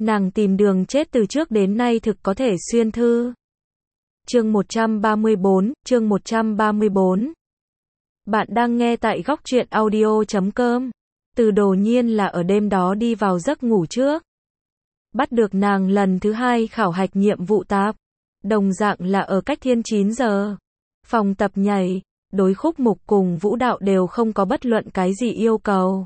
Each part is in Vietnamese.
Nàng tìm đường chết từ trước đến nay thực có thể xuyên thư. Chương 134. Bạn đang nghe tại góc truyện audio.com. Từ Đồ Nhiên là ở đêm đó đi vào giấc ngủ trước. Bắt được nàng lần thứ hai khảo hạch nhiệm vụ tạp. Đồng dạng là ở cách thiên 9 giờ. Phòng tập nhảy, đối khúc mục cùng vũ đạo đều không có bất luận cái gì yêu cầu.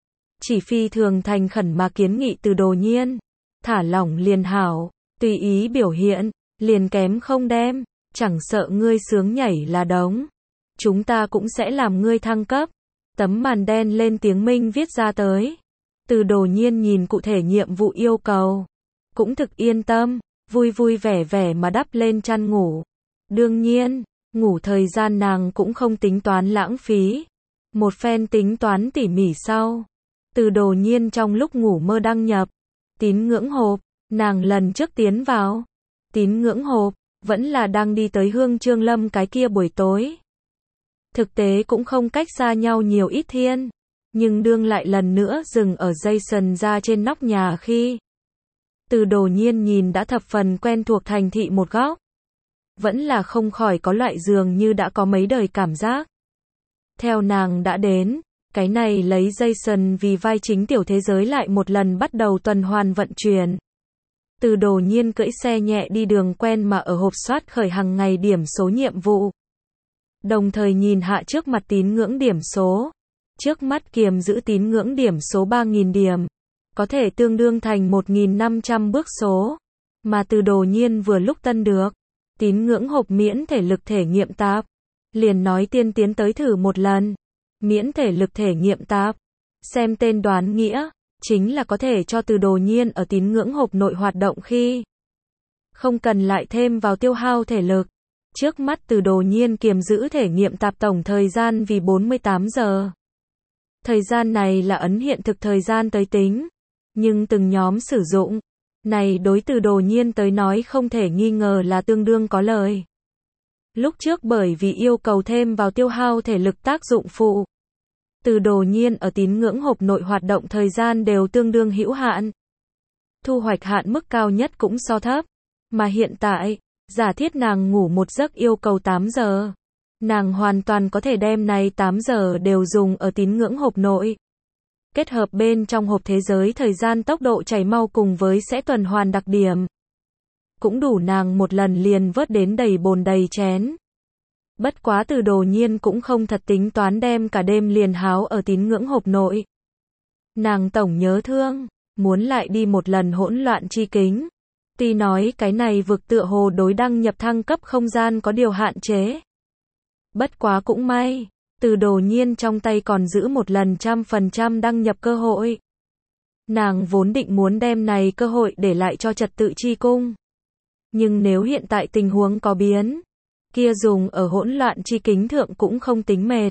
Chỉ phi thường thành khẩn mà kiến nghị Từ Đồ Nhiên. Thả lỏng liền hảo, tùy ý biểu hiện, liền kém không đem, chẳng sợ ngươi sướng nhảy là đống. Chúng ta cũng sẽ làm ngươi thăng cấp. Tấm màn đen lên tiếng Minh viết ra tới. Từ Đồ Nhiên nhìn cụ thể nhiệm vụ yêu cầu. Cũng thực yên tâm, vui vui vẻ vẻ mà đắp lên chăn ngủ. Đương nhiên, ngủ thời gian nàng cũng không tính toán lãng phí. Một phen tính toán tỉ mỉ sau. Từ Đồ Nhiên trong lúc ngủ mơ đăng nhập. Tín ngưỡng hộp, nàng lần trước tiến vào. Tín ngưỡng hộp, vẫn là đang đi tới Hương Trương Lâm cái kia buổi tối. Thực tế cũng không cách xa nhau nhiều ít thiên. Nhưng đương lại lần nữa dừng ở Jason ra trên nóc nhà khi. Từ Đồ Nhiên nhìn đã thập phần quen thuộc thành thị một góc. Vẫn là không khỏi có loại dường như đã có mấy đời cảm giác. Theo nàng đã đến. Cái này lấy Jason vì vai chính tiểu thế giới lại một lần bắt đầu tuần hoàn vận chuyển. Từ Đồ Nhiên cưỡi xe nhẹ đi đường quen mà ở hộp soát khởi hàng ngày điểm số nhiệm vụ. Đồng thời nhìn hạ trước mặt tín ngưỡng điểm số. Trước mắt kiềm giữ tín ngưỡng điểm số 3.000 điểm. Có thể tương đương thành 1.500 bước số. Mà Từ Đồ Nhiên vừa lúc tân được. Tín ngưỡng hộp miễn thể lực thể nghiệm tạp. Liền nói tiên tiến tới thử một lần. Miễn thể lực thể nghiệm tạp. Xem tên đoán nghĩa. Chính là có thể cho Từ Đồ Nhiên ở tín ngưỡng hộp nội hoạt động khi. Không cần lại thêm vào tiêu hao thể lực. Trước mắt Từ Đồ Nhiên kiềm giữ thể nghiệm tạp tổng thời gian vì 48 giờ. Thời gian này là ấn hiện thực thời gian tới tính. Nhưng từng nhóm sử dụng. Này đối Từ Đồ Nhiên tới nói không thể nghi ngờ là tương đương có lời. Lúc trước bởi vì yêu cầu thêm vào tiêu hao thể lực tác dụng phụ. Từ Đồ Nhiên ở tín ngưỡng hộp nội hoạt động thời gian đều tương đương hữu hạn. Thu hoạch hạn mức cao nhất cũng so thấp. Mà hiện tại, giả thiết nàng ngủ một giấc yêu cầu 8 giờ. Nàng hoàn toàn có thể đem này 8 giờ đều dùng ở tín ngưỡng hộp nội. Kết hợp bên trong hộp thế giới thời gian tốc độ chảy mau cùng với sẽ tuần hoàn đặc điểm. Cũng đủ nàng một lần liền vớt đến đầy bồn đầy chén. Bất quá Từ Đồ Nhiên cũng không thật tính toán đem cả đêm liền háo ở tín ngưỡng hộp nội. Nàng tổng nhớ thương, muốn lại đi một lần hỗn loạn chi kính. Tuy nói cái này vực tựa hồ đối đăng nhập thăng cấp không gian có điều hạn chế. Bất quá cũng may, Từ Đồ Nhiên trong tay còn giữ một lần 100% đăng nhập cơ hội. Nàng vốn định muốn đem này cơ hội để lại cho trật tự chi cung. Nhưng nếu hiện tại tình huống có biến, kia dùng ở hỗn loạn chi kính thượng cũng không tính mệt.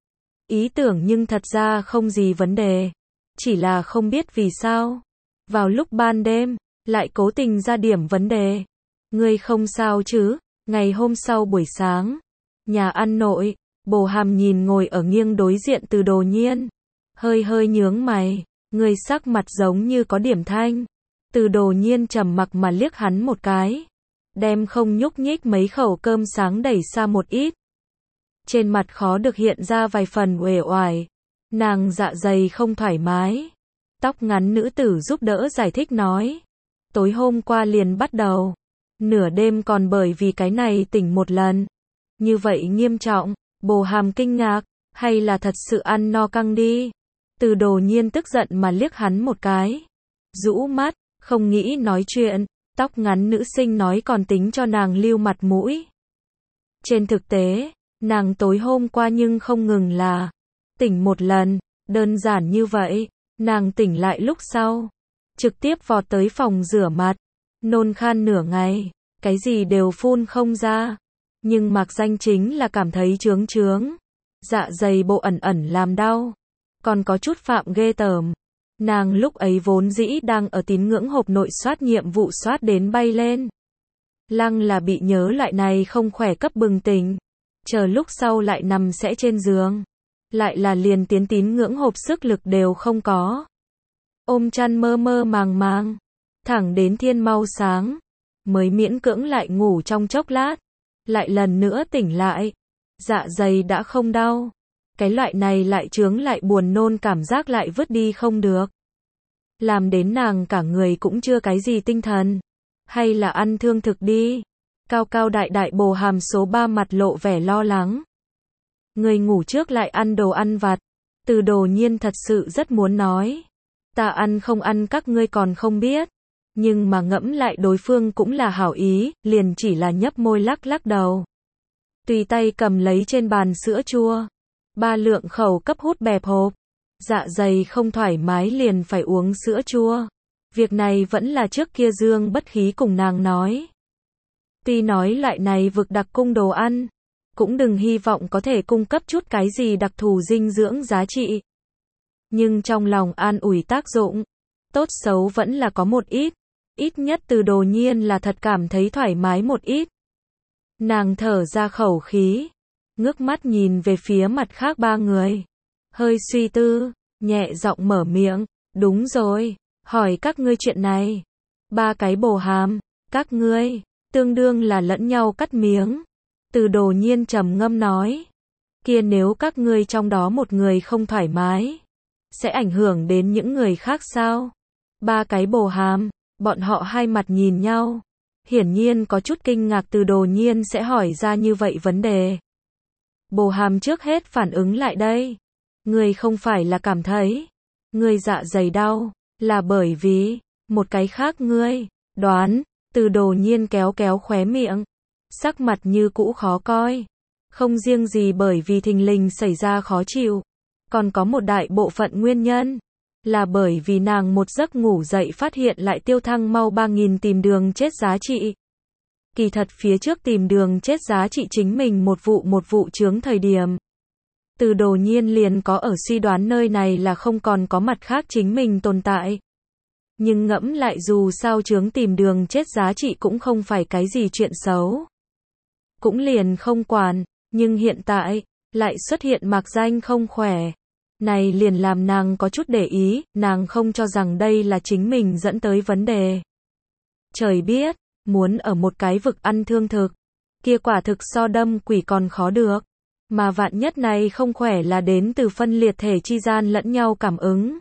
Ý tưởng nhưng thật ra không gì vấn đề. Chỉ là không biết vì sao. Vào lúc ban đêm, lại cố tình ra điểm vấn đề. Ngươi không sao chứ? Ngày hôm sau buổi sáng, nhà ăn nội, Bồ Hàm nhìn ngồi ở nghiêng đối diện Từ Đồ Nhiên. Hơi hơi nhướng mày, người sắc mặt giống như có điểm thanh. Từ Đồ Nhiên trầm mặc mà liếc hắn một cái. Đem không nhúc nhích mấy khẩu cơm sáng đẩy xa một ít. Trên mặt khó được hiện ra vài phần uể oải. Nàng dạ dày không thoải mái. Tóc ngắn nữ tử giúp đỡ giải thích nói. Tối hôm qua liền bắt đầu. Nửa đêm còn bởi vì cái này tỉnh một lần. Như vậy nghiêm trọng. Bồ Hàm kinh ngạc. Hay là thật sự ăn no căng đi. Từ Đồ Nhiên tức giận mà liếc hắn một cái. Rũ mắt, không nghĩ nói chuyện. Tóc ngắn nữ sinh nói còn tính cho nàng lưu mặt mũi. Trên thực tế, nàng tối hôm qua nhưng không ngừng là tỉnh một lần, đơn giản như vậy. Nàng tỉnh lại lúc sau, trực tiếp vọt tới phòng rửa mặt, nôn khan nửa ngày, cái gì đều phun không ra. Nhưng mạc danh chính là cảm thấy chướng chướng, dạ dày bộ ẩn ẩn làm đau, còn có chút phạm ghê tởm. Nàng lúc ấy vốn dĩ đang ở tín ngưỡng hộp nội soát nhiệm vụ soát đến bay lên. Lăng là bị nhớ lại này không khỏe cấp bừng tỉnh. Chờ lúc sau lại nằm sẽ trên giường. Lại là liền tín ngưỡng hộp sức lực đều không có. Ôm chăn mơ mơ màng màng. thẳng đến thiên mau sáng, mới miễn cưỡng lại ngủ trong chốc lát, lại lần nữa tỉnh lại. Dạ dày đã không đau, cái loại này lại chướng lại buồn nôn cảm giác lại vứt đi không được. Làm đến nàng cả người cũng chưa cái gì tinh thần. Hay là ăn thương thực đi. Cao cao đại đại bồ hàm số 3 mặt lộ vẻ lo lắng. Người ngủ trước lại ăn đồ ăn vặt. Từ Đồ Nhiên thật sự rất muốn nói. Ta ăn không ăn các ngươi còn không biết. Nhưng mà ngẫm lại đối phương cũng là hảo ý, liền chỉ là nhấp môi lắc lắc đầu. Tùy tay cầm lấy trên bàn sữa chua. 3 lượng khẩu cấp hút bẹp hộp. Dạ dày không thoải mái liền phải uống sữa chua. Việc này vẫn là trước kia Dương Bất Khí cùng nàng nói. Tuy nói loại này vực đặc cung đồ ăn, cũng đừng hy vọng có thể cung cấp chút cái gì đặc thù dinh dưỡng giá trị. Nhưng trong lòng an ủi tác dụng, tốt xấu vẫn là có một ít. Ít nhất Từ Đồ Nhiên là thật cảm thấy thoải mái một ít. Nàng thở ra khẩu khí, ngước mắt nhìn về phía mặt khác 3 người. Hơi suy tư, nhẹ giọng mở miệng, đúng rồi, hỏi các ngươi chuyện này. 3 cái bồ hàm, các ngươi, tương đương là lẫn nhau cắt miếng. Từ Đồ Nhiên trầm ngâm nói, kia nếu các ngươi trong đó một người không thoải mái, sẽ ảnh hưởng đến những người khác sao? 3 cái bồ hàm, bọn họ hai mặt nhìn nhau. Hiển nhiên có chút kinh ngạc Từ Đồ Nhiên sẽ hỏi ra như vậy vấn đề. Bồ hàm trước hết phản ứng lại đây. Người không phải là cảm thấy người dạ dày đau, là bởi vì một cái khác ngươi đoán. Từ Đồ Nhiên kéo kéo khóe miệng, sắc mặt như cũ khó coi. Không riêng gì bởi vì thình lình xảy ra khó chịu, còn có một đại bộ phận nguyên nhân là bởi vì nàng một giấc ngủ dậy phát hiện lại tiêu thăng mau 3.000 tìm đường chết giá trị. Kỳ thật phía trước tìm đường chết giá trị chính mình một vụ chướng thời điểm. Từ Đồ Nhiên liền có ở suy đoán nơi này là không còn có mặt khác chính mình tồn tại. Nhưng ngẫm lại dù sao chướng tìm đường chết giá trị cũng không phải cái gì chuyện xấu. Cũng liền không quản, nhưng hiện tại, lại xuất hiện mạc danh không khỏe. Này liền làm nàng có chút để ý, nàng không cho rằng đây là chính mình dẫn tới vấn đề. Trời biết, muốn ở một cái vực ăn thương thực, kia quả thực so đâm quỷ còn khó được. Mà vạn nhất này không khỏe là đến từ phân liệt thể chi gian lẫn nhau cảm ứng.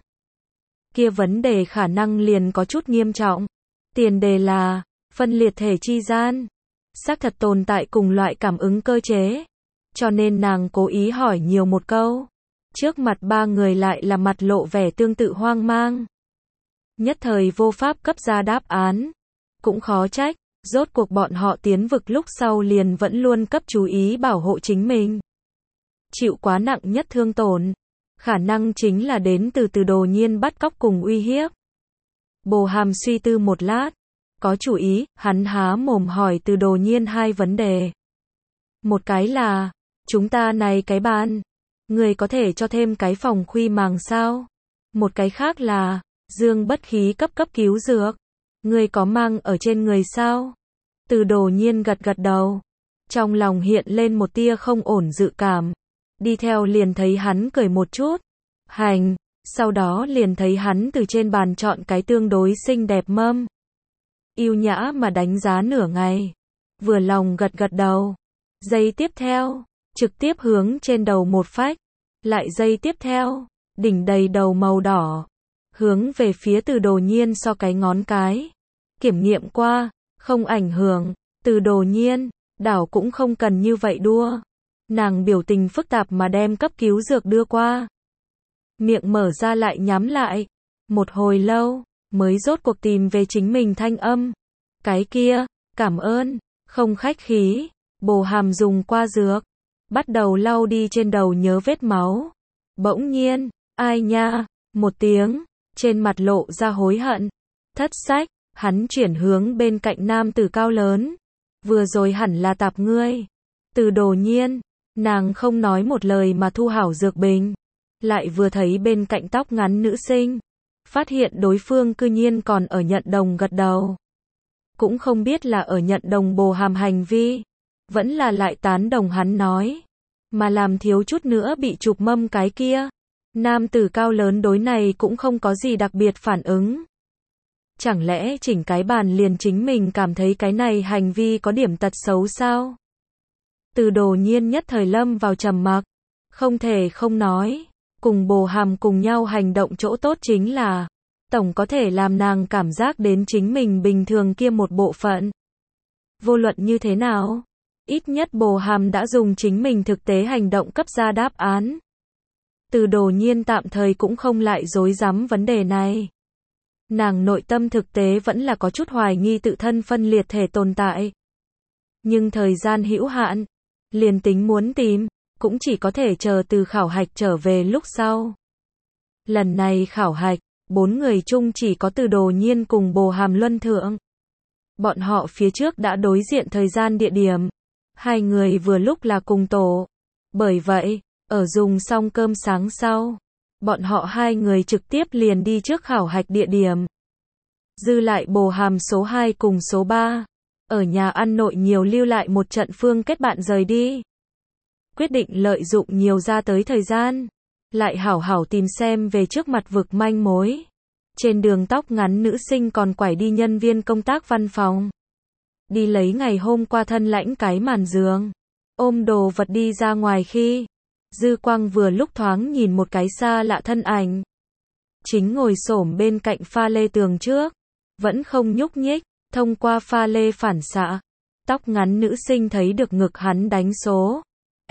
Kia vấn đề khả năng liền có chút nghiêm trọng. Tiền đề là, phân liệt thể chi gian, xác thật tồn tại cùng loại cảm ứng cơ chế. Cho nên nàng cố ý hỏi nhiều một câu. Trước mặt 3 người lại là mặt lộ vẻ tương tự hoang mang. Nhất thời vô pháp cấp ra đáp án. Cũng khó trách, rốt cuộc bọn họ tiến vực lúc sau liền vẫn luôn cấp chú ý bảo hộ chính mình. Chịu quá nặng nhất thương tổn, khả năng chính là đến từ Từ Đồ Nhiên bắt cóc cùng uy hiếp. Bồ hàm suy tư một lát, có chủ ý, hắn há mồm hỏi Từ Đồ Nhiên 2 vấn đề. Một cái là, chúng ta này cái bàn, người có thể cho thêm cái phòng khuy màng sao? Một cái khác là, Dương Bất Khí cấp cứu dược, người có mang ở trên người sao? Từ Đồ Nhiên gật gật đầu, trong lòng hiện lên một tia không ổn dự cảm. Đi theo liền thấy hắn cười một chút. Hành, sau đó liền thấy hắn từ trên bàn chọn cái tương đối xinh đẹp mâm. Yêu nhã mà đánh giá nửa ngày. Vừa lòng gật gật đầu. Giây tiếp theo, trực tiếp hướng trên đầu một phách. Lại giây tiếp theo, đỉnh đầy đầu màu đỏ. Hướng về phía Từ Đồ Nhiên so cái ngón cái. Kiểm nghiệm qua, không ảnh hưởng. Từ Đồ Nhiên, đảo cũng không cần như vậy đua. Nàng biểu tình phức tạp mà đem cấp cứu dược đưa qua. Miệng mở ra lại nhắm lại. Một hồi lâu, mới rốt cuộc tìm về chính mình thanh âm. Cái kia, cảm ơn, không khách khí. Bồ hàm dùng qua dược, bắt đầu lau đi trên đầu nhớ vết máu. Bỗng nhiên, ai nha, một tiếng, trên mặt lộ ra hối hận. Thất sách, hắn chuyển hướng bên cạnh nam tử cao lớn. Vừa rồi hẳn là tạp ngươi. Từ Đồ Nhiên, nàng không nói một lời mà thu hảo dược bình. Lại vừa thấy bên cạnh tóc ngắn nữ sinh, phát hiện đối phương cư nhiên còn ở nhận đồng gật đầu. Cũng không biết là ở nhận đồng bồ hàm hành vi, vẫn là lại tán đồng hắn nói, mà làm thiếu chút nữa bị chụp mâm cái kia. Nam tử cao lớn đối này cũng không có gì đặc biệt phản ứng. Chẳng lẽ chỉnh cái bàn liền chính mình cảm thấy cái này hành vi có điểm tật xấu sao? Từ Đồ Nhiên nhất thời lâm vào trầm mặc, không thể không nói, cùng Bồ Hàm cùng nhau hành động chỗ tốt chính là, tổng có thể làm nàng cảm giác đến chính mình bình thường kia một bộ phận. Vô luận như thế nào, ít nhất Bồ Hàm đã dùng chính mình thực tế hành động cấp ra đáp án. Từ Đồ Nhiên tạm thời cũng không lại rối rắm vấn đề này. Nàng nội tâm thực tế vẫn là có chút hoài nghi tự thân phân liệt thể tồn tại. Nhưng thời gian hữu hạn, liền tính muốn tìm, cũng chỉ có thể chờ từ khảo hạch trở về lúc sau. Lần này khảo hạch, 4 người chung chỉ có Từ Đồ Nhiên cùng Bồ Hàm luân thượng. Bọn họ phía trước đã đối diện thời gian địa điểm. Hai người vừa lúc là cùng tổ. Bởi vậy, ở dùng xong cơm sáng sau, bọn họ hai người trực tiếp liền đi trước khảo hạch địa điểm. Dư lại Bồ Hàm số 2 cùng số 3. Ở nhà ăn nội nhiều lưu lại một trận phương kết bạn rời đi. Quyết định lợi dụng nhiều ra tới thời gian. Lại hảo hảo tìm xem về trước mặt vực manh mối. Trên đường tóc ngắn nữ sinh còn quải đi nhân viên công tác văn phòng. Đi lấy ngày hôm qua thân lãnh cái màn giường. Ôm đồ vật đi ra ngoài khi dư quang vừa lúc thoáng nhìn một cái xa lạ thân ảnh. Chính ngồi xổm bên cạnh pha lê tường trước. Vẫn không nhúc nhích, thông qua pha lê phản xạ. Tóc ngắn nữ sinh thấy được ngực hắn đánh số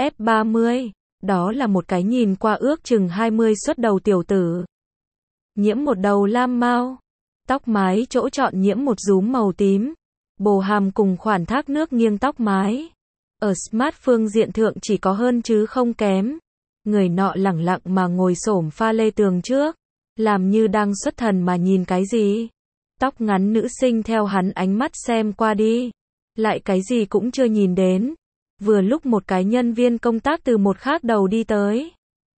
F30. Đó là một cái nhìn qua ước chừng 20 xuất đầu tiểu tử. Nhiễm một đầu lam mao. Tóc mái chỗ chọn nhiễm một rúm màu tím. Bồ Hàm cùng khoản thác nước nghiêng tóc mái. Ở smart phương diện thượng chỉ có hơn chứ không kém. Người nọ lẳng lặng mà ngồi xổm pha lê tường trước. Làm như đang xuất thần mà nhìn cái gì. Tóc ngắn nữ sinh theo hắn ánh mắt xem qua đi. Lại cái gì cũng chưa nhìn đến. Vừa lúc một cái nhân viên công tác từ một khác đầu đi tới.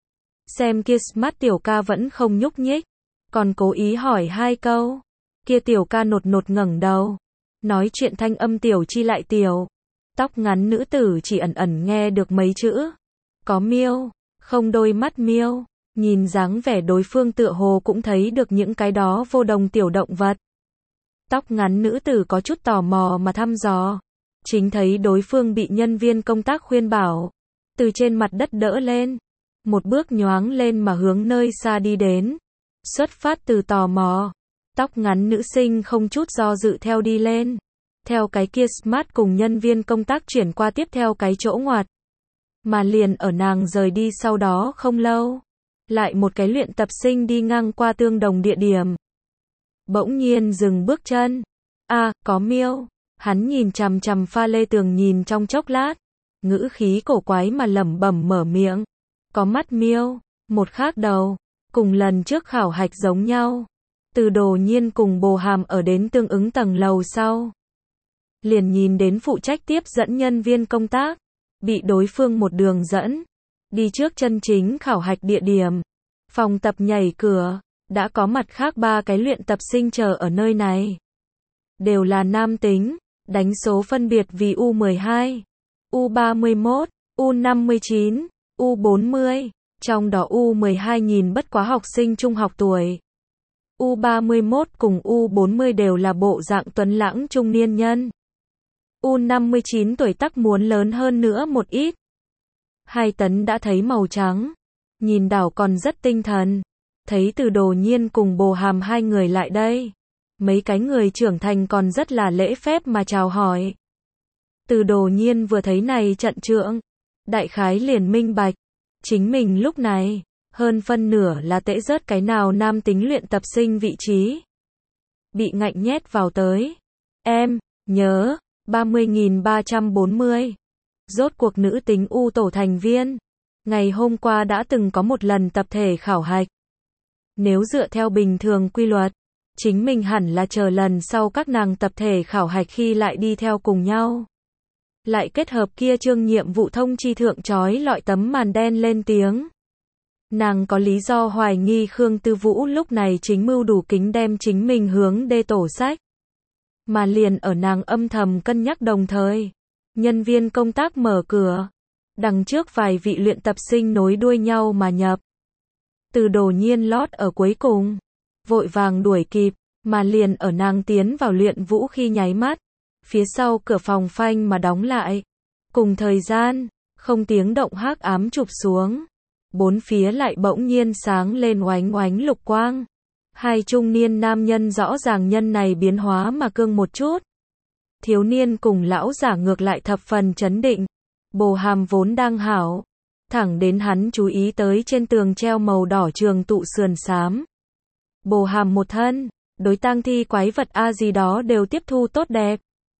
Xem kia smart tiểu ca vẫn không nhúc nhích. Còn cố ý hỏi 2 câu. Kia tiểu ca nột nột ngẩng đầu. Nói chuyện thanh âm tiểu chi lại tiểu. Tóc ngắn nữ tử chỉ ẩn ẩn nghe được mấy chữ. Có miêu, không đôi mắt miêu. Nhìn dáng vẻ đối phương tựa hồ cũng thấy được những cái đó vô đồng tiểu động vật. Tóc ngắn nữ tử có chút tò mò mà thăm dò. Chính thấy đối phương bị nhân viên công tác khuyên bảo. Từ trên mặt đất đỡ lên. Một bước nhoáng lên mà hướng nơi xa đi đến. Xuất phát từ tò mò. Tóc ngắn nữ sinh không chút do dự theo đi lên. Theo cái kia smart cùng nhân viên công tác chuyển qua tiếp theo cái chỗ ngoặt. Mà liền ở nàng rời đi sau đó không lâu. Lại một cái luyện tập sinh đi ngang qua tương đồng địa điểm. Bỗng nhiên dừng bước chân. Có miêu. Hắn nhìn chằm chằm pha lê tường nhìn trong chốc lát. Ngữ khí cổ quái mà lẩm bẩm mở miệng. Có mắt miêu. Một khác đầu. Cùng lần trước khảo hạch giống nhau. Từ Đồ Nhiên cùng Bồ Hàm ở đến tương ứng tầng lầu sau. Liền nhìn đến phụ trách tiếp dẫn nhân viên công tác. Bị đối phương một đường dẫn. Đi trước chân chính khảo hạch địa điểm. Phòng tập nhảy cửa. Đã có mặt khác 3 cái luyện tập sinh chờ ở nơi này. Đều là nam tính. Đánh số phân biệt vì U12, U31, U59, U40. Trong đó U12 nhìn bất quá học sinh trung học tuổi. U31 cùng U40 đều là bộ dạng tuấn lãng trung niên nhân. U59 tuổi tác muốn lớn hơn nữa một ít. 2 tấn đã thấy màu trắng. Nhìn đảo còn rất tinh thần. Thấy Từ Đồ Nhiên cùng Bồ Hàm 2 người lại đây. Mấy cái người trưởng thành còn rất là lễ phép mà chào hỏi. Từ Đồ Nhiên vừa thấy này trận trượng. Đại khái liền minh bạch. Chính mình lúc này, hơn phân nửa là tễ rớt cái nào nam tính luyện tập sinh vị trí. Bị ngạnh nhét vào tới. Em, nhớ, 30.340. Rốt cuộc nữ tính U tổ thành viên. Ngày hôm qua đã từng có một lần tập thể khảo hạch. Nếu dựa theo bình thường quy luật, chính mình hẳn là chờ lần sau các nàng tập thể khảo hạch khi lại đi theo cùng nhau. Lại kết hợp kia chương nhiệm vụ thông chi thượng chói lọi tấm màn đen lên tiếng. Nàng có lý do hoài nghi Khương Tư Vũ lúc này chính mưu đủ kính đem chính mình hướng đê tổ sách. Mà liền ở nàng âm thầm cân nhắc đồng thời. Nhân viên công tác mở cửa. Đằng trước vài vị luyện tập sinh nối đuôi nhau mà nhập. Từ Đồ Nhiên lót ở cuối cùng. Vội vàng đuổi kịp. Mà liền ở nàng tiến vào luyện vũ khi nháy mắt, phía sau cửa phòng phanh mà đóng lại. Cùng thời gian, không tiếng động hắc ám chụp xuống. Bốn phía lại bỗng nhiên sáng lên oánh oánh lục quang. Hai trung niên nam nhân rõ ràng nhân này biến hóa mà cương một chút. Thiếu niên cùng lão giả ngược lại thập phần chấn định. Bồ Hàm vốn đang hảo. Thẳng đến hắn chú ý tới trên tường treo màu đỏ trường tụ sườn xám. Bồ Hàm một thân, đối tang thi quái vật A gì đó đều tiếp thu tốt đẹp.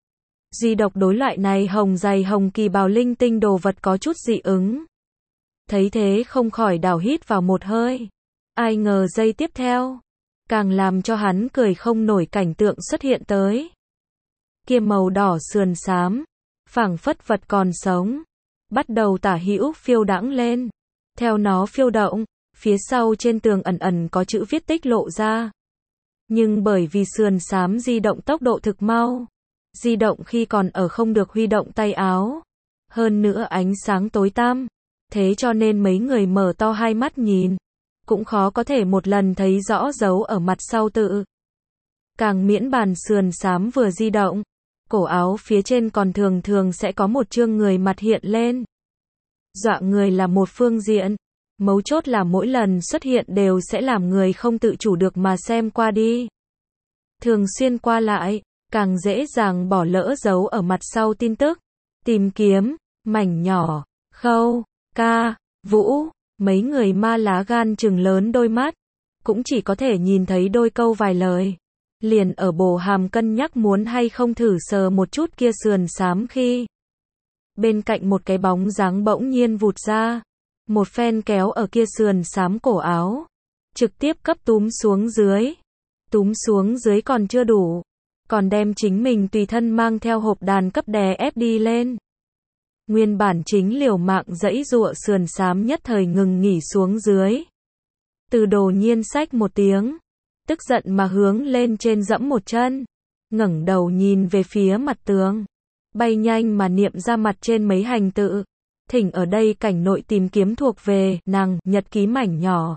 Duy độc đối loại này hồng dày hồng kỳ bào linh tinh đồ vật có chút dị ứng. Thấy thế không khỏi đảo hít vào một hơi. Ai ngờ giây tiếp theo, càng làm cho hắn cười không nổi cảnh tượng xuất hiện tới. Kia màu đỏ sườn xám, phảng phất vật còn sống, bắt đầu tả hữu phiêu đãng lên. Theo nó phiêu động, phía sau trên tường ẩn ẩn có chữ viết tích lộ ra. Nhưng bởi vì sườn xám di động tốc độ thực mau, di động khi còn ở không được huy động tay áo. Hơn nữa ánh sáng tối tăm, thế cho nên mấy người mở to hai mắt nhìn, cũng khó có thể một lần thấy rõ dấu ở mặt sau tự. Càng miễn bàn sườn xám vừa di động, cổ áo phía trên còn thường thường sẽ có một chương người mặt hiện lên. Dọa người là một phương diện, mấu chốt là mỗi lần xuất hiện đều sẽ làm người không tự chủ được mà xem qua đi. Thường xuyên qua lại, càng dễ dàng bỏ lỡ dấu ở mặt sau tin tức. Tìm kiếm, mảnh nhỏ, Khâu, Ca, Vũ, mấy người ma lá gan trừng lớn đôi mắt, cũng chỉ có thể nhìn thấy đôi câu vài lời. Liền ở Bồ Hàm cân nhắc muốn hay không thử sờ một chút kia sườn xám khi bên cạnh một cái bóng dáng bỗng nhiên vụt ra, một phen kéo ở kia sườn xám cổ áo, trực tiếp cấp túm xuống dưới. Túm xuống dưới còn chưa đủ, còn đem chính mình tùy thân mang theo hộp đàn cấp đè ép đi lên. Nguyên bản chính liều mạng dãy dụa sườn xám nhất thời ngừng nghỉ xuống dưới. Từ Đồ Nhiên xách một tiếng, tức giận mà hướng lên trên dẫm một chân, ngẩng đầu nhìn về phía mặt tường, bay nhanh mà niệm ra mặt trên mấy hành tự. Thỉnh ở đây cảnh nội tìm kiếm thuộc về nàng nhật ký mảnh nhỏ.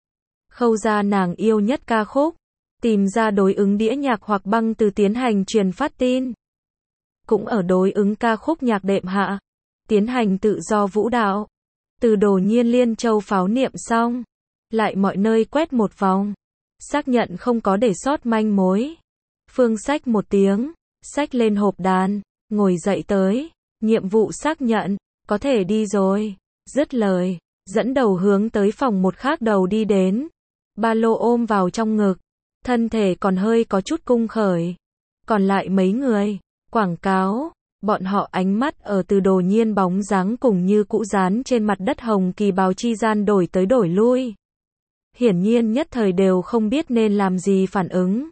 Khâu ra nàng yêu nhất ca khúc, tìm ra đối ứng đĩa nhạc hoặc băng từ tiến hành truyền phát tin. Cũng ở đối ứng ca khúc nhạc đệm hạ, tiến hành tự do vũ đạo. Từ Đồ Nhiên liên châu pháo niệm xong, lại mọi nơi quét một vòng, xác nhận không có để sót manh mối. Phương xách một tiếng, xách lên hộp đàn, ngồi dậy tới, nhiệm vụ xác nhận, có thể đi rồi. Dứt lời, dẫn đầu hướng tới phòng một khác đầu đi đến, ba lô ôm vào trong ngực, thân thể còn hơi có chút cung khởi. Còn lại mấy người, quảng cáo, bọn họ ánh mắt ở Từ Đồ Nhiên bóng dáng cùng như cũ dán trên mặt đất hồng kỳ bào chi gian đổi tới đổi lui. Hiển nhiên nhất thời đều không biết nên làm gì phản ứng.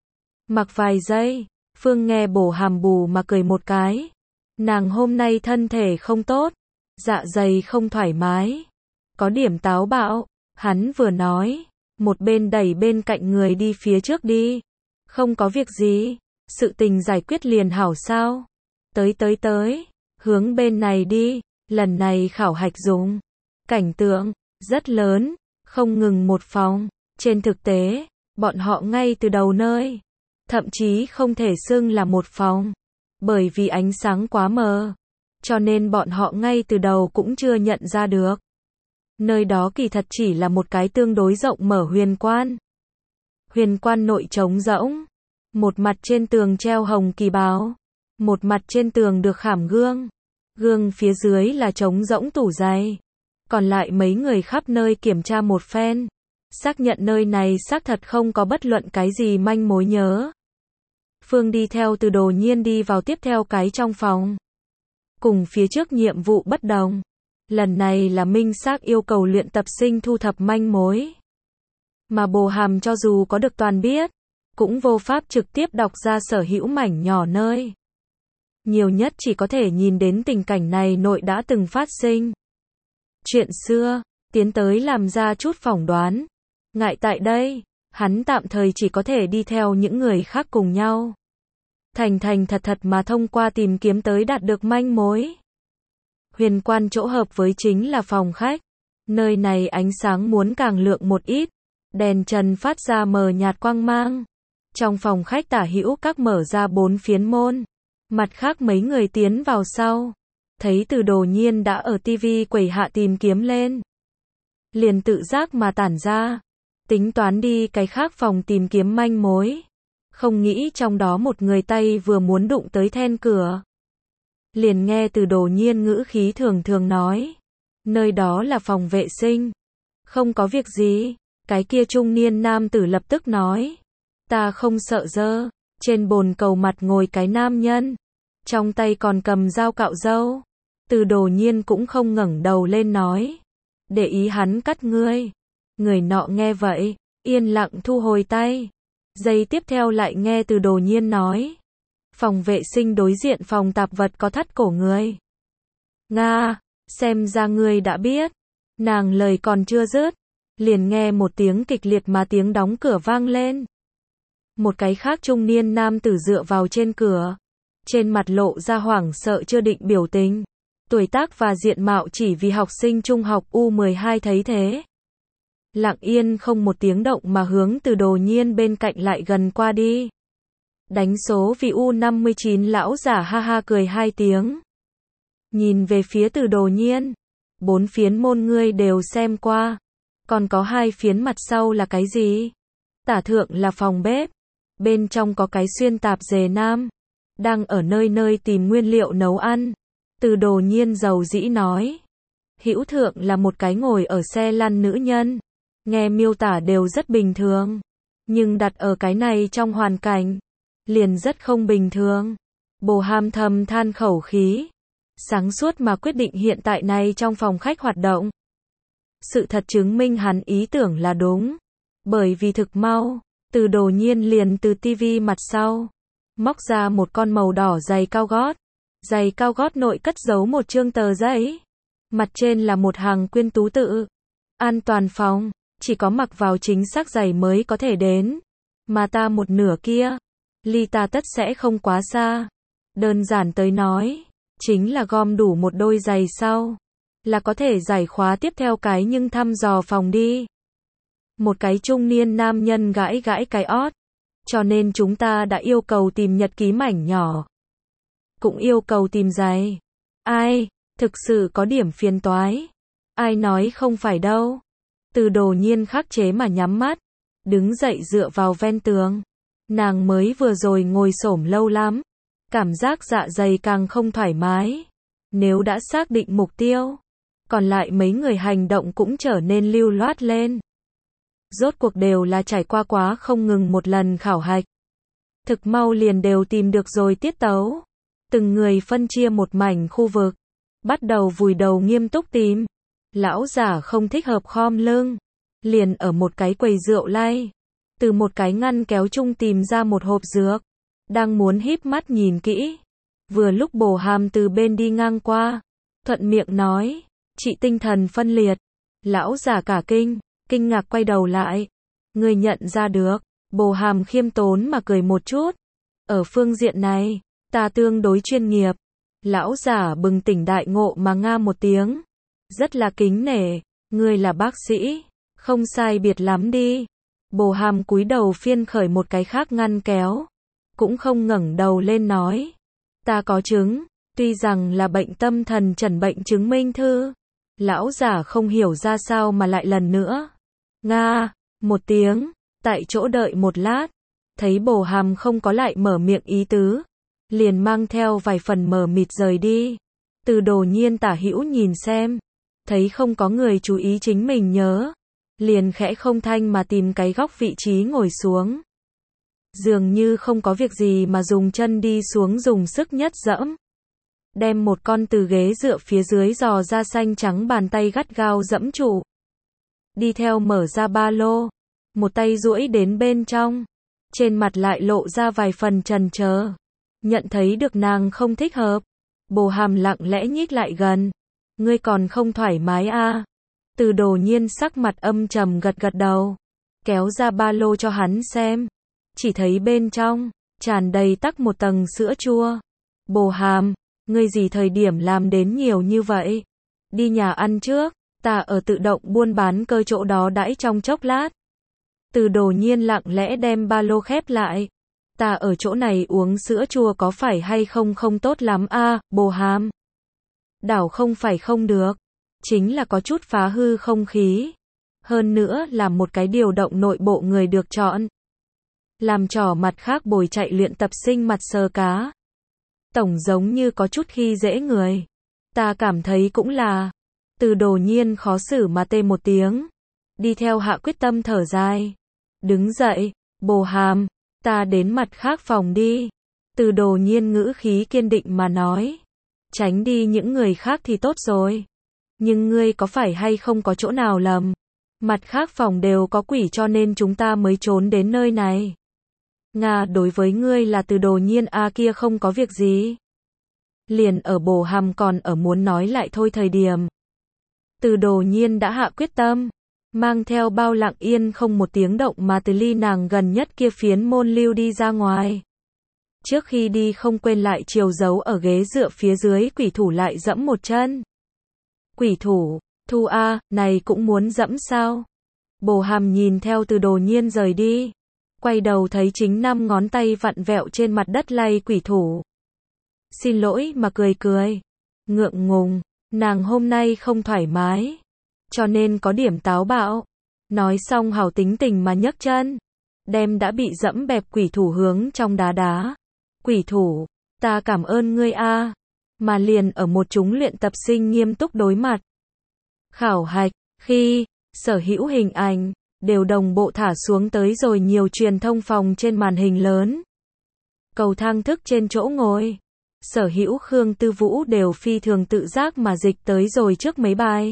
Mặc vài giây, Phương nghe Bồ Hàm bù mà cười một cái. Nàng hôm nay thân thể không tốt, dạ dày không thoải mái, có điểm táo bạo. Hắn vừa nói, một bên đẩy bên cạnh người đi phía trước đi. Không có việc gì, sự tình giải quyết liền hảo sao. Tới, hướng bên này đi, lần này khảo hạch dùng. Cảnh tượng, rất lớn, không ngừng một phòng. Trên thực tế, bọn họ ngay từ đầu nơi, thậm chí không thể xưng là một phòng. Bởi vì ánh sáng quá mờ, cho nên bọn họ ngay từ đầu cũng chưa nhận ra được. Nơi đó kỳ thật chỉ là một cái tương đối rộng mở huyền quan. Huyền quan nội trống rỗng, một mặt trên tường treo hồng kỳ bào, một mặt trên tường được khảm gương. Gương phía dưới là trống rỗng tủ giày. Còn lại mấy người khắp nơi kiểm tra một phen, xác nhận nơi này xác thật không có bất luận cái gì manh mối nhớ. Phương đi theo Từ Đồ Nhiên đi vào tiếp theo cái trong phòng. Cùng phía trước nhiệm vụ bất đồng, lần này là minh xác yêu cầu luyện tập sinh thu thập manh mối. Mà Bồ Hàm cho dù có được toàn biết, cũng vô pháp trực tiếp đọc ra sở hữu mảnh nhỏ nơi. Nhiều nhất chỉ có thể nhìn đến tình cảnh này nội đã từng phát sinh. Chuyện xưa, tiến tới làm ra chút phỏng đoán. Ngại tại đây, hắn tạm thời chỉ có thể đi theo những người khác cùng nhau. Thành thật mà thông qua tìm kiếm tới đạt được manh mối. Huyền quan chỗ hợp với chính là phòng khách. Nơi này ánh sáng muốn càng lượng một ít. Đèn trần phát ra mờ nhạt quang mang. Trong phòng khách tả hữu các mở ra 4 phiến môn. Mặt khác mấy người tiến vào sau. Thấy Từ Đồ Nhiên đã ở tivi quầy hạ tìm kiếm lên. Liền tự giác mà tản ra. Tính toán đi cái khác phòng tìm kiếm manh mối. Không nghĩ trong đó một người tay vừa muốn đụng tới then cửa. Liền nghe Từ Đồ Nhiên ngữ khí thường thường nói. Nơi đó là phòng vệ sinh. Không có việc gì. Cái kia trung niên nam tử lập tức nói. Ta không sợ dơ. Trên bồn cầu mặt ngồi cái nam nhân. Trong tay còn cầm dao cạo râu. Từ Đồ Nhiên cũng không ngẩng đầu lên nói. Để ý hắn cắt ngươi. Người nọ nghe vậy, yên lặng thu hồi tay. Giây tiếp theo lại nghe Từ Đồ Nhiên nói. Phòng vệ sinh đối diện phòng tạp vật có thắt cổ người. Nga, xem ra ngươi đã biết. Nàng lời còn chưa dứt. Liền nghe một tiếng kịch liệt mà tiếng đóng cửa vang lên. Một cái khác trung niên nam tử dựa vào trên cửa. Trên mặt lộ ra hoảng sợ chưa định biểu tình. Tuổi tác và diện mạo chỉ vì học sinh trung học U12 thấy thế. Lặng yên không một tiếng động mà hướng Từ Đồ Nhiên bên cạnh lại gần qua đi. Đánh số vì U59 lão giả ha ha cười 2 tiếng. Nhìn về phía Từ Đồ Nhiên. 4 phiến môn ngươi đều xem qua. Còn có 2 phiến mặt sau là cái gì? Tả thượng là phòng bếp. Bên trong có cái xuyên tạp dề nam. Đang ở nơi nơi tìm nguyên liệu nấu ăn. Từ Đồ Nhiên dầu dĩ nói. Hữu thượng là một cái ngồi ở xe lăn nữ nhân. Nghe miêu tả đều rất bình thường. Nhưng đặt ở cái này trong hoàn cảnh. Liền rất không bình thường. Bồ Hàm thầm than khẩu khí. Sáng suốt mà quyết định hiện tại này trong phòng khách hoạt động. Sự thật chứng minh hắn ý tưởng là đúng. Bởi vì thực mau. Từ Đồ Nhiên liền từ tivi mặt sau. Móc ra một con màu đỏ giày cao gót. Giày cao gót nội cất giấu một chương tờ giấy. Mặt trên là một hàng quyên tú tự. An toàn phòng, chỉ có mặc vào chính xác giày mới có thể đến. Mà ta một nửa kia, ly ta tất sẽ không quá xa. Đơn giản tới nói, chính là gom đủ một đôi giày sau. Là có thể giải khóa tiếp theo cái nhưng thăm dò phòng đi. Một cái trung niên nam nhân gãi gãi cái ót. Cho nên chúng ta đã yêu cầu tìm nhật ký mảnh nhỏ. Cũng yêu cầu tìm giày. Ai, thực sự có điểm phiền toái. Ai nói không phải đâu. Từ Đồ Nhiên khắc chế mà nhắm mắt. Đứng dậy dựa vào ven tường. Nàng mới vừa rồi ngồi xổm lâu lắm. Cảm giác dạ dày càng không thoải mái. Nếu đã xác định mục tiêu. Còn lại mấy người hành động cũng trở nên lưu loát lên. Rốt cuộc đều là trải qua quá không ngừng một lần khảo hạch. Thực mau liền đều tìm được rồi tiết tấu. Từng người phân chia một mảnh khu vực. Bắt đầu vùi đầu nghiêm túc tìm. Lão giả không thích hợp khom lưng. Liền ở một cái quầy rượu lay. Từ một cái ngăn kéo chung tìm ra một hộp dược. Đang muốn híp mắt nhìn kỹ. Vừa lúc Bồ Hàm từ bên đi ngang qua. Thuận miệng nói. Trị tinh thần phân liệt. Lão giả cả kinh ngạc quay đầu lại. Người nhận ra được. Bồ Hàm khiêm tốn mà cười một chút. Ở phương diện này, ta tương đối chuyên nghiệp. Lão giả bừng tỉnh đại ngộ mà nga một tiếng. Rất là kính nể. Ngươi là bác sĩ. Không sai biệt lắm đi. Bồ Hàm cúi đầu phiên khởi một cái khác ngăn kéo. Cũng không ngẩng đầu lên nói. Ta có chứng. Tuy rằng là bệnh tâm thần trần bệnh chứng minh thư. Lão giả không hiểu ra sao mà lại lần nữa. Nga, một tiếng. Tại chỗ đợi một lát. Thấy Bồ Hàm không có lại mở miệng ý tứ. Liền mang theo vài phần mờ mịt rời đi. Từ Đồ Nhiên tả hữu nhìn xem. Thấy không có người chú ý chính mình nhớ. Liền khẽ không thanh mà tìm cái góc vị trí ngồi xuống. Dường như không có việc gì mà dùng chân đi xuống dùng sức nhất dẫm. Đem một con từ ghế dựa phía dưới giò da xanh trắng bàn tay gắt gao dẫm trụ. Đi theo mở ra ba lô. Một tay duỗi đến bên trong. Trên mặt lại lộ ra vài phần chần chờ. Nhận thấy được nàng không thích hợp. Bồ Hàm lặng lẽ nhích lại gần. Ngươi còn không thoải mái à? Từ Đồ Nhiên sắc mặt âm trầm gật gật đầu. Kéo ra ba lô cho hắn xem. Chỉ thấy bên trong tràn đầy tắc một tầng sữa chua. Bồ Hàm, ngươi gì thời điểm làm đến nhiều như vậy? Đi nhà ăn trước, ta ở tự động buôn bán cơ chỗ đó đãi trong chốc lát. Từ Đồ Nhiên lặng lẽ đem ba lô khép lại. Ta ở chỗ này uống sữa chua có phải hay không không tốt lắm a, Bồ Hàm. Đảo không phải không được. Chính là có chút phá hư không khí. Hơn nữa là một cái điều động nội bộ người được chọn. Làm trò mặt khác bồi chạy luyện tập sinh mặt sờ cá. Tổng giống như có chút khi dễ người. Ta cảm thấy cũng là. Từ Đồ Nhiên khó xử mà tê một tiếng. Đi theo hạ quyết tâm thở dài. Đứng dậy, Bồ Hàm, ta đến mặt khác phòng đi. Từ Đồ Nhiên ngữ khí kiên định mà nói. Tránh đi những người khác thì tốt rồi. Nhưng ngươi có phải hay không có chỗ nào lầm? Mặt khác phòng đều có quỷ cho nên chúng ta mới trốn đến nơi này. Nga đối với ngươi là Từ Đồ Nhiên a kia không có việc gì. Liền ở Bồ Hàm còn ở muốn nói lại thôi thời điểm. Từ Đồ Nhiên đã hạ quyết tâm. Mang theo bao lặng yên không một tiếng động mà từ ly nàng gần nhất kia phiến môn lưu đi ra ngoài. Trước khi đi không quên lại chiều giấu ở ghế dựa phía dưới quỷ thủ lại dẫm một chân. Quỷ thủ, Thu A, này cũng muốn dẫm sao? Bồ Hàm nhìn theo Từ Đồ Nhiên rời đi. Quay đầu thấy chính 5 ngón tay vặn vẹo trên mặt đất lay quỷ thủ. Xin lỗi mà cười cười. Ngượng ngùng, nàng hôm nay không thoải mái. Cho nên có điểm táo bạo. Nói xong hảo tính tình mà nhấc chân. Đem đã bị dẫm bẹp quỷ thủ hướng trong đá đá. Quỷ thủ, ta cảm ơn ngươi a. Mà liền ở một chúng luyện tập sinh nghiêm túc đối mặt. Khảo hạch, khi, sở hữu hình ảnh, đều đồng bộ thả xuống tới rồi nhiều truyền thông phòng trên màn hình lớn. Cầu thang thức trên chỗ ngồi. Sở hữu Khương Tư Vũ đều phi thường tự giác mà dịch tới rồi trước mấy bài.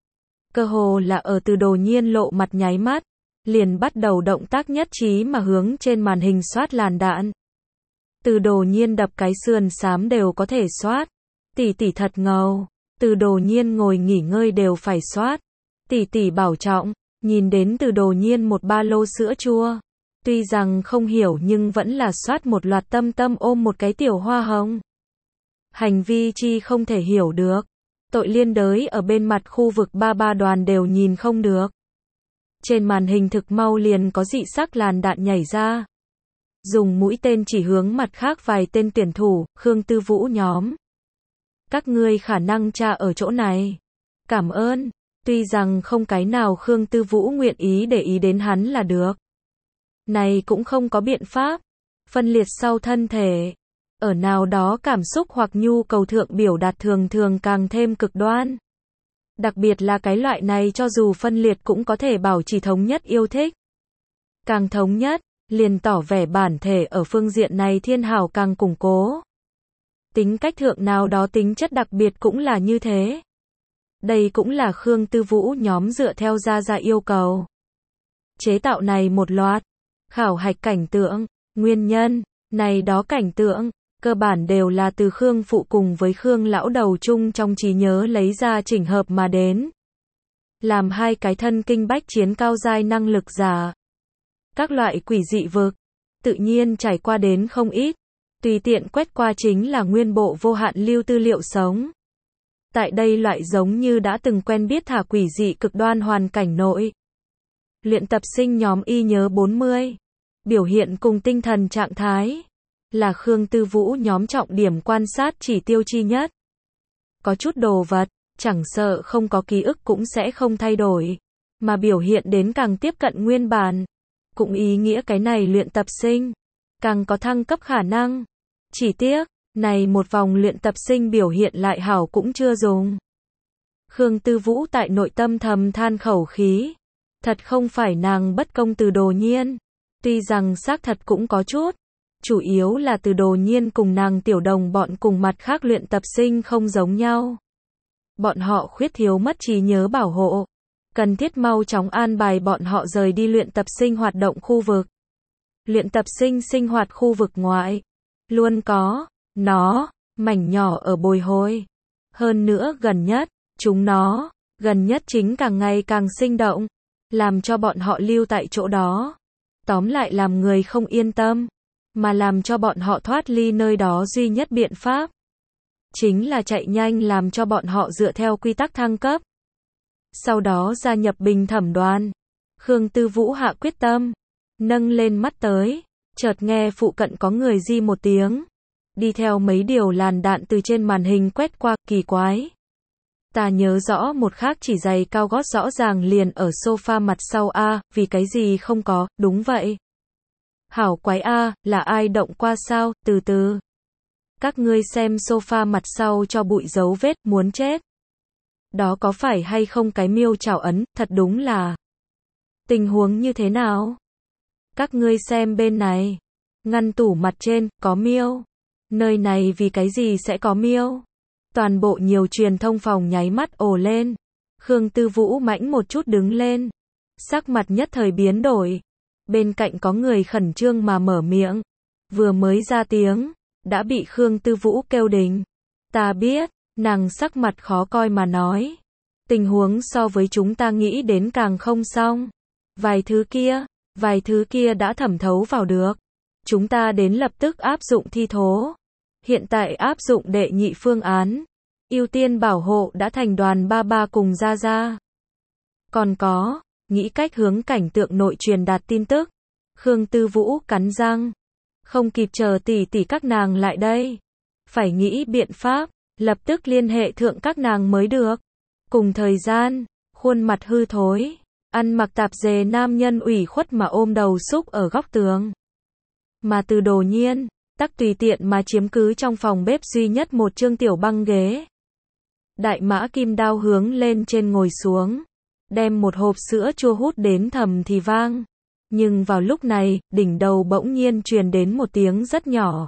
Cơ hồ là ở Từ Đồ Nhiên lộ mặt nháy mắt, liền bắt đầu động tác nhất trí mà hướng trên màn hình soát làn đạn. Từ Đồ Nhiên đập cái sườn xám đều có thể soát. Tỷ tỷ thật ngầu. Từ Đồ Nhiên ngồi nghỉ ngơi đều phải soát. Tỷ tỷ bảo trọng. Nhìn đến Từ Đồ Nhiên một ba lô sữa chua. Tuy rằng không hiểu nhưng vẫn là soát một loạt tâm tâm ôm một cái tiểu hoa hồng. Hành vi chi không thể hiểu được. Tội liên đới ở bên mặt khu vực ba đoàn đều nhìn không được. Trên màn hình thực mau liền có dị sắc làn đạn nhảy ra. Dùng mũi tên chỉ hướng mặt khác vài tên tuyển thủ, Khương Tư Vũ nhóm. Các ngươi khả năng tra ở chỗ này. Cảm ơn. Tuy rằng không cái nào Khương Tư Vũ nguyện ý để ý đến hắn là được. Này cũng không có biện pháp. Phân liệt sau thân thể. Ở nào đó cảm xúc hoặc nhu cầu thượng biểu đạt thường thường càng thêm cực đoan. Đặc biệt là cái loại này cho dù phân liệt cũng có thể bảo trì thống nhất yêu thích. Càng thống nhất, liền tỏ vẻ bản thể ở phương diện này thiên hảo càng củng cố. Tính cách thượng nào đó tính chất đặc biệt cũng là như thế. Đây cũng là Khương Tư Vũ nhóm dựa theo ra yêu cầu. Chế tạo này một loạt. Khảo hạch cảnh tượng. Nguyên nhân. Này đó cảnh tượng. Cơ bản đều là từ Khương Phụ cùng với Khương Lão Đầu chung trong trí nhớ lấy ra chỉnh hợp mà đến. Làm hai cái thân kinh bách chiến cao giai năng lực giả. Các loại quỷ dị vực. Tự nhiên trải qua đến không ít. Tùy tiện quét qua chính là nguyên bộ vô hạn lưu tư liệu sống. Tại đây loại giống như đã từng quen biết thả quỷ dị cực đoan hoàn cảnh nội. Luyện tập sinh nhóm y nhớ 40. Biểu hiện cùng tinh thần trạng thái. Là Khương Tư Vũ nhóm trọng điểm quan sát chỉ tiêu chi nhất. Có chút đồ vật, chẳng sợ không có ký ức cũng sẽ không thay đổi. Mà biểu hiện đến càng tiếp cận nguyên bản. Cũng ý nghĩa cái này luyện tập sinh. Càng có thăng cấp khả năng. Chỉ tiếc, này một vòng luyện tập sinh biểu hiện lại hảo cũng chưa dùng. Khương Tư Vũ tại nội tâm thầm than khẩu khí. Thật không phải nàng bất công Từ Đồ Nhiên. Tuy rằng xác thật cũng có chút. Chủ yếu là Từ Đồ Nhiên cùng nàng tiểu đồng bọn cùng mặt khác luyện tập sinh không giống nhau. Bọn họ khuyết thiếu mất trí nhớ bảo hộ. Cần thiết mau chóng an bài bọn họ rời đi luyện tập sinh hoạt động khu vực. Luyện tập sinh sinh hoạt khu vực ngoại. Luôn có, nó, mảnh nhỏ ở bồi hồi. Hơn nữa gần nhất, chúng nó, gần nhất chính càng ngày càng sinh động. Làm cho bọn họ lưu tại chỗ đó. Tóm lại làm người không yên tâm. Mà làm cho bọn họ thoát ly nơi đó duy nhất biện pháp. Chính là chạy nhanh làm cho bọn họ dựa theo quy tắc thăng cấp. Sau đó gia nhập bình thẩm đoàn. Khương Tư Vũ hạ quyết tâm, nâng lên mắt tới, chợt nghe phụ cận có người di một tiếng, đi theo mấy điều làn đạn từ trên màn hình quét qua, kỳ quái. Ta nhớ rõ một khác chỉ giày cao gót rõ ràng liền ở sofa mặt sau a, vì cái gì không có, đúng vậy. Hảo quái a, là ai động qua sao, từ từ. Các ngươi xem sofa mặt sau cho bụi dấu vết, muốn chết. Đó có phải hay không cái miêu chảo ấn, thật đúng là. Tình huống như thế nào? Các ngươi xem bên này. Ngăn tủ mặt trên, có miêu. Nơi này vì cái gì sẽ có miêu? Toàn bộ nhiều truyền thông phòng nháy mắt ồ lên. Khương Tư Vũ mãnh một chút đứng lên. Sắc mặt nhất thời biến đổi. Bên cạnh có người khẩn trương mà mở miệng. Vừa mới ra tiếng, đã bị Khương Tư Vũ kêu đình. Ta biết, nàng sắc mặt khó coi mà nói. Tình huống so với chúng ta nghĩ đến càng không xong. Vài thứ kia đã thẩm thấu vào được. Chúng ta đến lập tức áp dụng thi thố. Hiện tại áp dụng đệ nhị phương án. Ưu tiên bảo hộ đã thành đoàn ba ba cùng ra ra. Còn có, nghĩ cách hướng cảnh tượng nội truyền đạt tin tức. Khương Tư Vũ cắn răng. Không kịp chờ tỷ tỷ các nàng lại đây. Phải nghĩ biện pháp, lập tức liên hệ thượng các nàng mới được. Cùng thời gian, khuôn mặt hư thối, ăn mặc tạp dề nam nhân ủy khuất mà ôm đầu xúc ở góc tường. Mà Từ Đồ Nhiên, tắc tùy tiện mà chiếm cứ trong phòng bếp duy nhất một chương tiểu băng ghế. Đại mã kim đao hướng lên trên ngồi xuống, đem một hộp sữa chua hút đến thầm thì vang. Nhưng vào lúc này, đỉnh đầu bỗng nhiên truyền đến một tiếng rất nhỏ.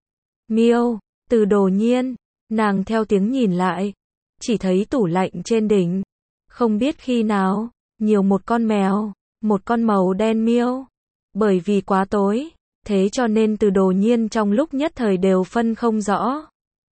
Miêu, Từ Đồ Nhiên, nàng theo tiếng nhìn lại, chỉ thấy tủ lạnh trên đỉnh. Không biết khi nào, nhiều một con mèo, một con màu đen miêu. Bởi vì quá tối, thế cho nên Từ Đồ Nhiên trong lúc nhất thời đều phân không rõ.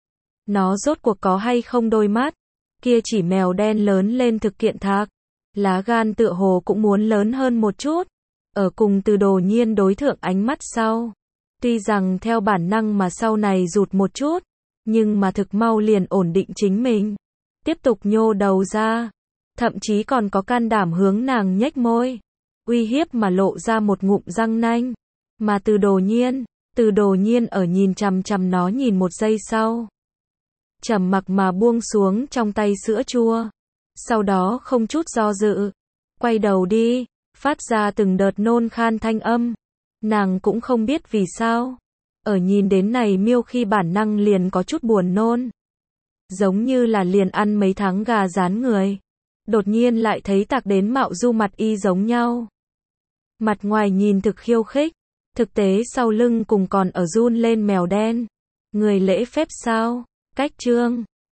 Nó rốt cuộc có hay không đôi mắt, kia chỉ mèo đen lớn lên thực kiện thạc. Lá gan tựa hồ cũng muốn lớn hơn một chút. Ở cùng Từ Đồ Nhiên đối thượng ánh mắt sau. Tuy rằng theo bản năng mà sau này rụt một chút, nhưng mà thực mau liền ổn định chính mình. Tiếp tục nhô đầu ra. Thậm chí còn có can đảm hướng nàng nhếch môi. Uy hiếp mà lộ ra một ngụm răng nanh. Mà Từ Đồ Nhiên ở nhìn chằm chằm nó nhìn một giây sau. Trầm mặc mà buông xuống trong tay sữa chua. Sau đó không chút do dự. Quay đầu đi, phát ra từng đợt nôn khan thanh âm. Nàng cũng không biết vì sao. Ở nhìn đến này miêu khi bản năng liền có chút buồn nôn. Giống như là liền ăn mấy tháng gà rán người. Đột nhiên lại thấy tạc đến mạo du mặt y giống nhau. Mặt ngoài nhìn thực khiêu khích. Thực tế sau lưng cùng còn ở run lên mèo đen. Người lễ phép sao? Cách chương